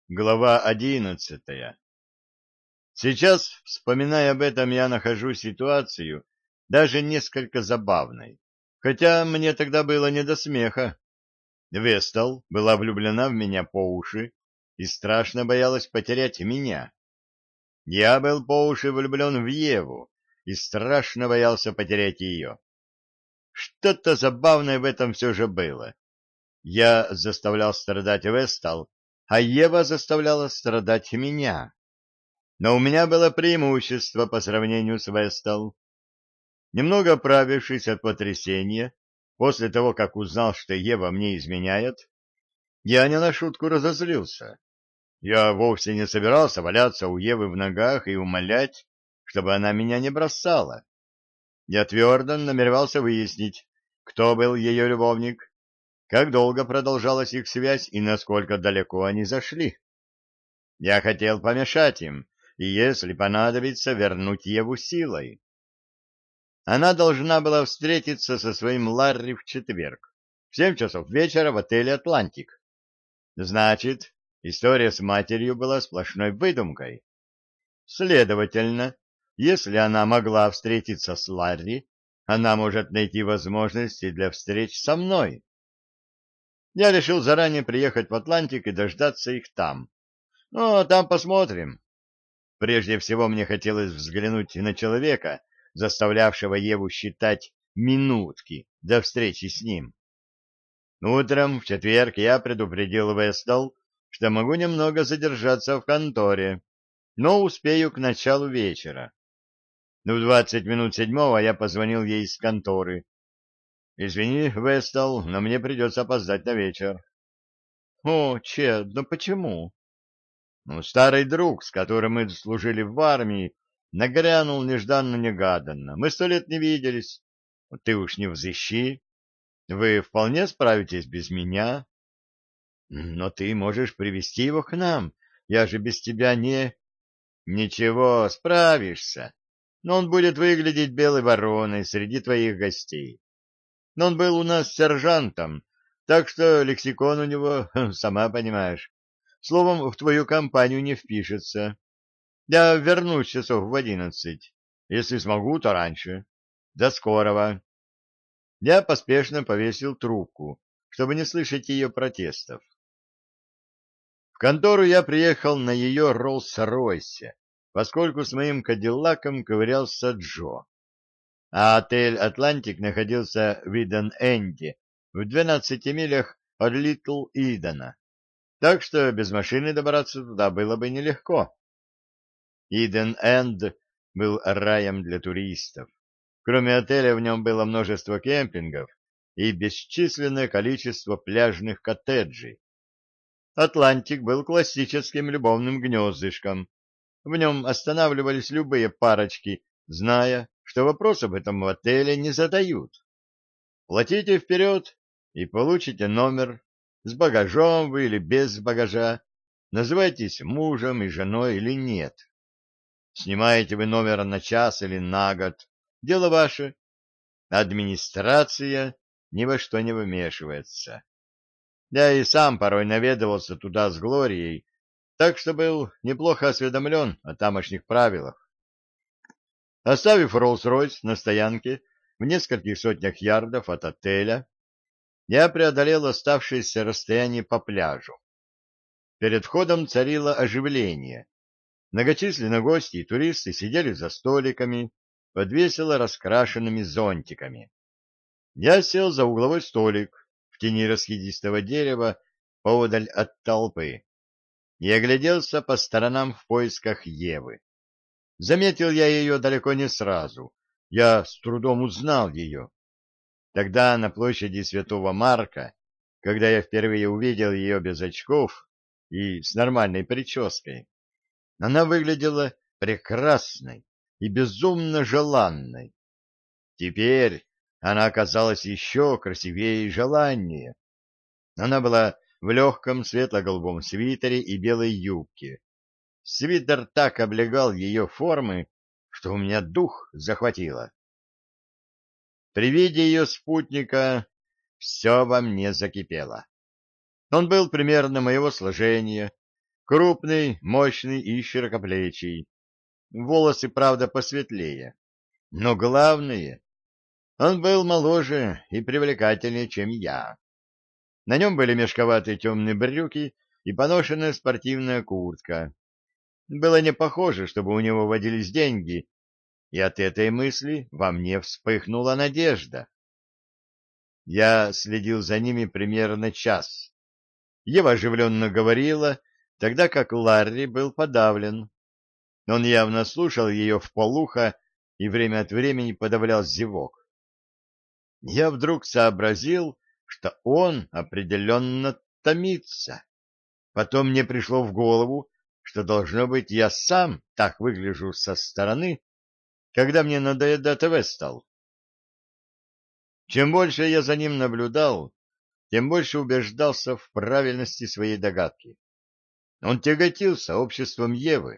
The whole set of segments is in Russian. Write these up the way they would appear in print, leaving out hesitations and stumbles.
Глава 11. Сейчас, вспоминая об этом, я нахожу ситуацию даже несколько забавной, хотя мне тогда было не до смеха. Вестал была влюблена в меня по уши и страшно боялась потерять меня. Я был по уши влюблен в Еву и страшно боялся потерять ее. Что-то забавное в этом все же было. Я заставлял страдать Вестал, а Ева заставляла страдать меня. Но у меня было преимущество по сравнению с Вестал. Немного оправившись от потрясения, после того, как узнал, что Ева мне изменяет, я не на шутку разозлился. Я вовсе не собирался валяться у Евы в ногах и умолять, чтобы она меня не бросала. Я твердо намеревался выяснить, кто был ее любовник, как долго продолжалась их связь и насколько далеко они зашли. Я хотел помешать им и, если понадобится, вернуть Еву силой. Она должна была встретиться со своим Ларри в четверг, в 7 часов вечера в отеле «Атлантик». Значит, история с матерью была сплошной выдумкой. Следовательно, если она могла встретиться с Ларри, она может найти возможности для встреч со мной. Я решил заранее приехать в «Атлантик» и дождаться их там. Ну, а там посмотрим. Прежде всего мне хотелось взглянуть на человека, заставлявшего Еву считать минутки до встречи с ним. Утром в четверг я предупредил Вестал, что могу немного задержаться в конторе, но успею к началу вечера. В 20 минут седьмого я позвонил ей из конторы. «Извини, Вестал, но мне придется опоздать на вечер». «О, Чед, ну почему?» Ну, старый друг, с которым мы служили в армии, нагрянул нежданно-негаданно. Мы 100 лет не виделись. Ты уж не взыщи. Вы вполне справитесь без меня. Но ты можешь привести его к нам. Я же без тебя не... Ничего, справишься. Но он будет выглядеть белой вороной среди твоих гостей. Но он был у нас сержантом, так что лексикон у него, сама понимаешь, словом, в твою компанию не впишется. Я вернусь часов в 11. Если смогу, то раньше. До скорого. Я поспешно повесил трубку, чтобы не слышать ее протестов. В контору я приехал на ее Роллс-Ройсе, поскольку с моим Кадиллаком ковырялся Джо. А отель «Атлантик» находился в Иден-Энде, в 12 милях от Литл-Идена, так что без машины добраться туда было бы нелегко. Иден-Энд был раем для туристов. Кроме отеля в нем было множество кемпингов и бесчисленное количество пляжных коттеджей. Атлантик был классическим любовным гнездышком. В нем останавливались любые парочки, зная, что вопрос об этом в отеле не задают. Платите вперед и получите номер, с багажом вы или без багажа, называйтесь мужем и женой или нет. Снимаете вы номер на час или на год, дело ваше. Администрация ни во что не вмешивается. Я и сам порой наведывался туда с Глорией, так что был неплохо осведомлен о тамошних правилах. Оставив Роллс-Ройс на стоянке в нескольких сотнях ярдов от отеля, я преодолел оставшееся расстояние по пляжу. Перед входом царило оживление. Многочисленные гости и туристы сидели за столиками под весело раскрашенными зонтиками. Я сел за угловой столик в тени раскидистого дерева поодаль от толпы и огляделся по сторонам в поисках Евы. Заметил я ее далеко не сразу. Я с трудом узнал ее. Тогда на площади Святого Марка, когда я впервые увидел ее без очков и с нормальной прической, она выглядела прекрасной и безумно желанной. Теперь она оказалась еще красивее и желаннее. Она была в легком светло-голубом свитере и белой юбке. Свитер так облегал ее формы, что у меня дух захватило. При виде ее спутника все во мне закипело. Он был примерно моего сложения, Крупный, мощный и широкоплечий. Волосы, правда, посветлее. Но главное, он был моложе и привлекательнее, чем я. На нем были мешковатые темные брюки и поношенная спортивная куртка. Было не похоже, чтобы у него водились деньги, и от этой мысли во мне вспыхнула надежда. Я следил за ними примерно час. Ева оживленно говорила, тогда как Ларри был подавлен. Он явно слушал ее вполуха и время от времени подавлял зевок. Я вдруг сообразил, что он определенно томится. Потом мне пришло в голову, что, должно быть, я сам так выгляжу со стороны, когда мне надоедает Вестал. Чем больше я за ним наблюдал, тем больше убеждался в правильности своей догадки. Он тяготился обществом Евы.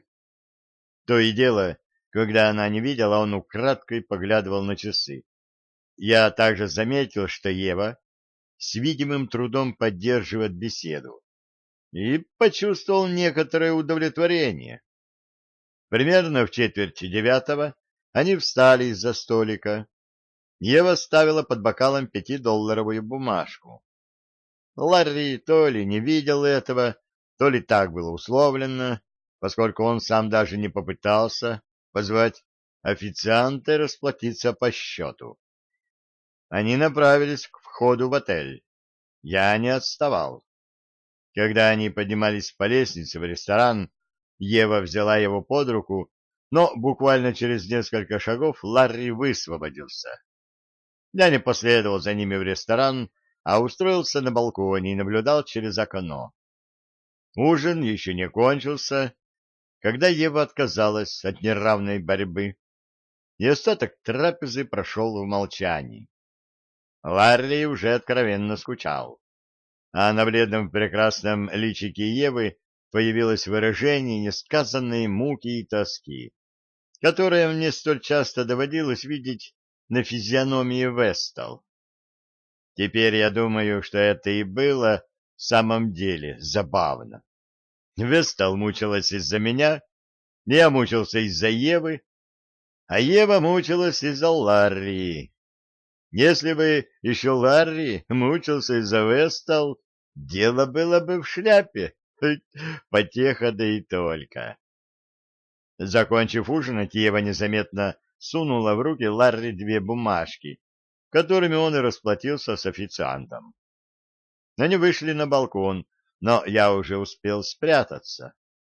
То и дело, когда она не видела, он украдкой поглядывал на часы. Я также заметил, что Ева с видимым трудом поддерживает беседу, и почувствовал некоторое удовлетворение. Примерно в 8:45 они встали из-за столика. Ева ставила под бокалом 5-долларовую бумажку. Ларри то ли не видел этого, то ли так было условлено, поскольку он сам даже не попытался позвать официанта и расплатиться по счету. Они направились к входу в отель. Я не отставал. Когда они поднимались по лестнице в ресторан, Ева взяла его под руку, но буквально через несколько шагов Ларри высвободился. Я не последовал за ними в ресторан, а устроился на балконе и наблюдал через окно. Ужин еще не кончился, когда Ева отказалась от неравной борьбы, и остаток трапезы прошел в молчании. Ларри уже откровенно скучал, а на бледном прекрасном личике Евы появилось выражение несказанной муки и тоски, которое мне столь часто доводилось видеть на физиономии Вестал. Теперь я думаю, что это и было в самом деле забавно. Вестал мучилась из-за меня, я мучился из-за Евы, а Ева мучилась из-за Ларри. Если бы еще Ларри мучился из-за Вестал, дело было бы в шляпе. Потеха да и только. Закончив ужинать, Ева незаметно сунула в руки Ларри 2 бумажки, которыми он и расплатился с официантом. Они вышли на балкон, но я уже успел спрятаться.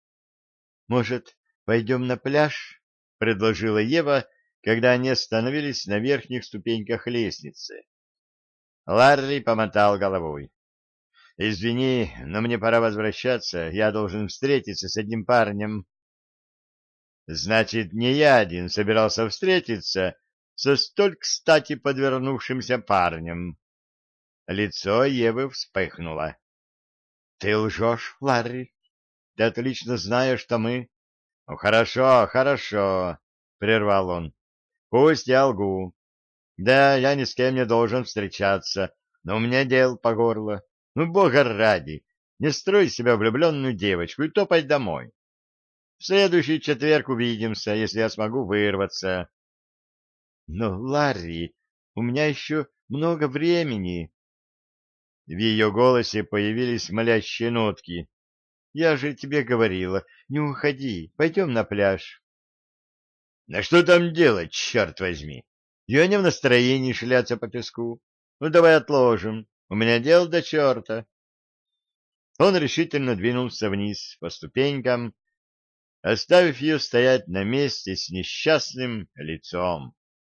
— Может, пойдем на пляж? — предложила Ева, когда они остановились на верхних ступеньках лестницы. Ларри помотал головой. — Извини, но мне пора возвращаться. Я должен встретиться с одним парнем. Значит, не я один собирался встретиться со столь кстати подвернувшимся парнем. Лицо Евы вспыхнуло. — Ты лжешь, Ларри? Ты отлично знаешь, что мы... — Ну, хорошо, хорошо, — прервал он. — Пусть я лгу. Да, я ни с кем не должен встречаться, но у меня дел по горло. Ну, бога ради, не строй себя влюбленную девочку и топай домой. В следующий четверг увидимся, если я смогу вырваться. — Но, Ларри, у меня еще много времени. В ее голосе появились молящие нотки. — Я же тебе говорила, не уходи, пойдем на пляж. — Да что там делать, черт возьми? Я не в настроении шляться по песку. Ну, давай отложим, у меня дел до черта. Он решительно двинулся вниз по ступенькам, оставив ее стоять на месте с несчастным лицом.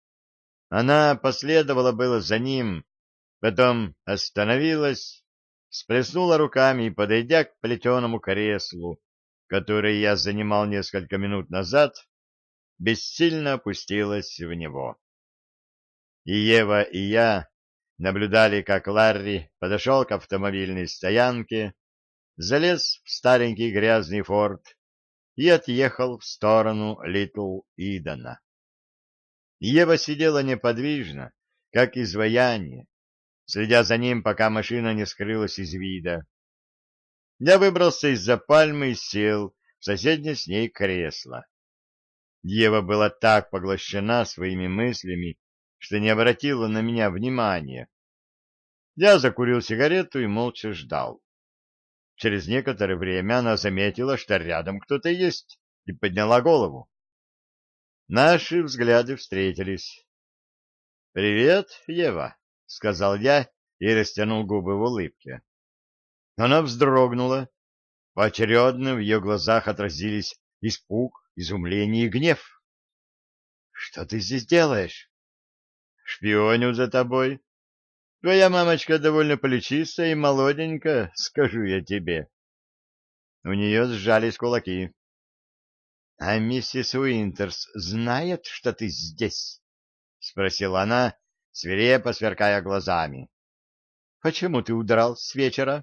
Она последовала было за ним, потом остановилась, всплеснула руками и, подойдя к плетеному креслу, которое я занимал несколько минут назад, бессильно опустилась в него. И Ева, и я наблюдали, как Ларри подошел к автомобильной стоянке, залез в старенький грязный форт и отъехал в сторону Литл Идена. Ева сидела неподвижно, как изваяние, следя за ним, пока машина не скрылась из вида. Я выбрался из-за пальмы и сел в соседнее с ней кресло. Ева была так поглощена своими мыслями, что не обратила на меня внимания. Я закурил сигарету и молча ждал. Через некоторое время она заметила, что рядом кто-то есть, и подняла голову. Наши взгляды встретились. «Привет, Ева», — сказал я и растянул губы в улыбке. Она вздрогнула. Поочередно в ее глазах отразились испуг, изумление и гнев. «Что ты здесь делаешь?» «Шпионю за тобой. Твоя мамочка довольно плечистая и молоденькая, скажу я тебе». У нее сжались кулаки. — А миссис Уинтерс знает, что ты здесь? — спросила она, свирепо сверкая глазами. — Почему ты удрал с вечера?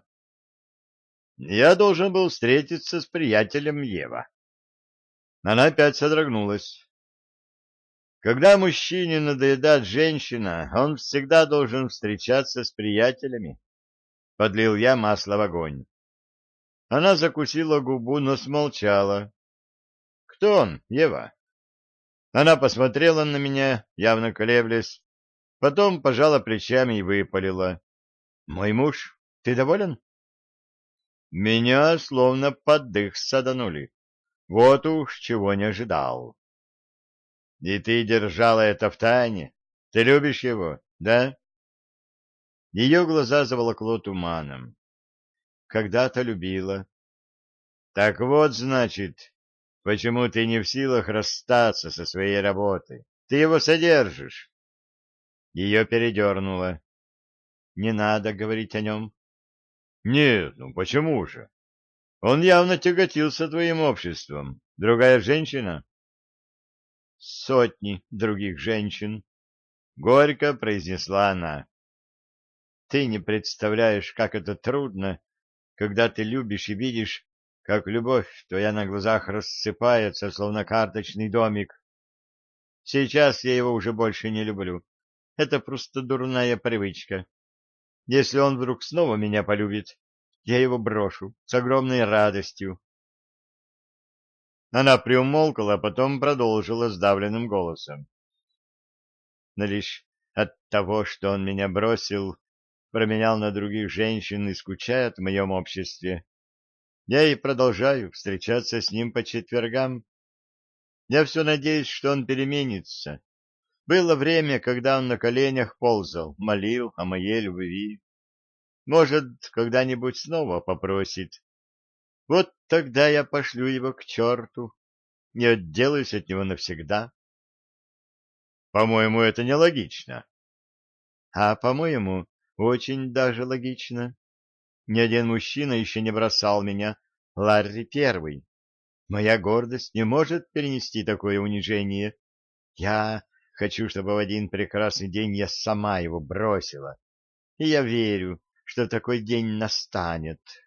— Я должен был встретиться с приятелем Ева. Она опять содрогнулась. Когда мужчине надоедает женщина, он всегда должен встречаться с приятелями. Подлил я масло в огонь. Она закусила губу, но смолчала. — Кто он, Ева? Она посмотрела на меня, явно колеблясь, потом пожала плечами и выпалила. — Мой муж, ты доволен? Меня словно под дых саданули. Вот уж чего не ожидал. — И ты держала это в тайне? Ты любишь его, да? Ее глаза заволокло туманом. Когда-то любила. — Так вот, значит, почему ты не в силах расстаться со своей работой? Ты его содержишь. Ее передернуло. Не надо говорить о нем. Нет, ну почему же? Он явно тяготился твоим обществом. Другая женщина? Сотни других женщин. Горько произнесла она. Ты не представляешь, как это трудно, когда ты любишь и видишь, как любовь твоя на глазах рассыпается, словно карточный домик. Сейчас я его уже больше не люблю. Это просто дурная привычка. Если он вдруг снова меня полюбит, я его брошу с огромной радостью. Она приумолкла, а потом продолжила сдавленным голосом. Но лишь от того, что он меня бросил, променял на других женщин и скучает в моем обществе, я и продолжаю встречаться с ним по четвергам. Я все надеюсь, что он переменится. Было время, когда он на коленях ползал, молил о моей любви. Может, когда-нибудь снова попросит. Вот тогда я пошлю его к черту, не отделаюсь от него навсегда. По-моему, это нелогично. А, по-моему, очень даже логично. Ни один мужчина еще не бросал меня, Ларри первый. Моя гордость не может перенести такое унижение. Я хочу, чтобы в один прекрасный день я сама его бросила. И я верю, что такой день настанет.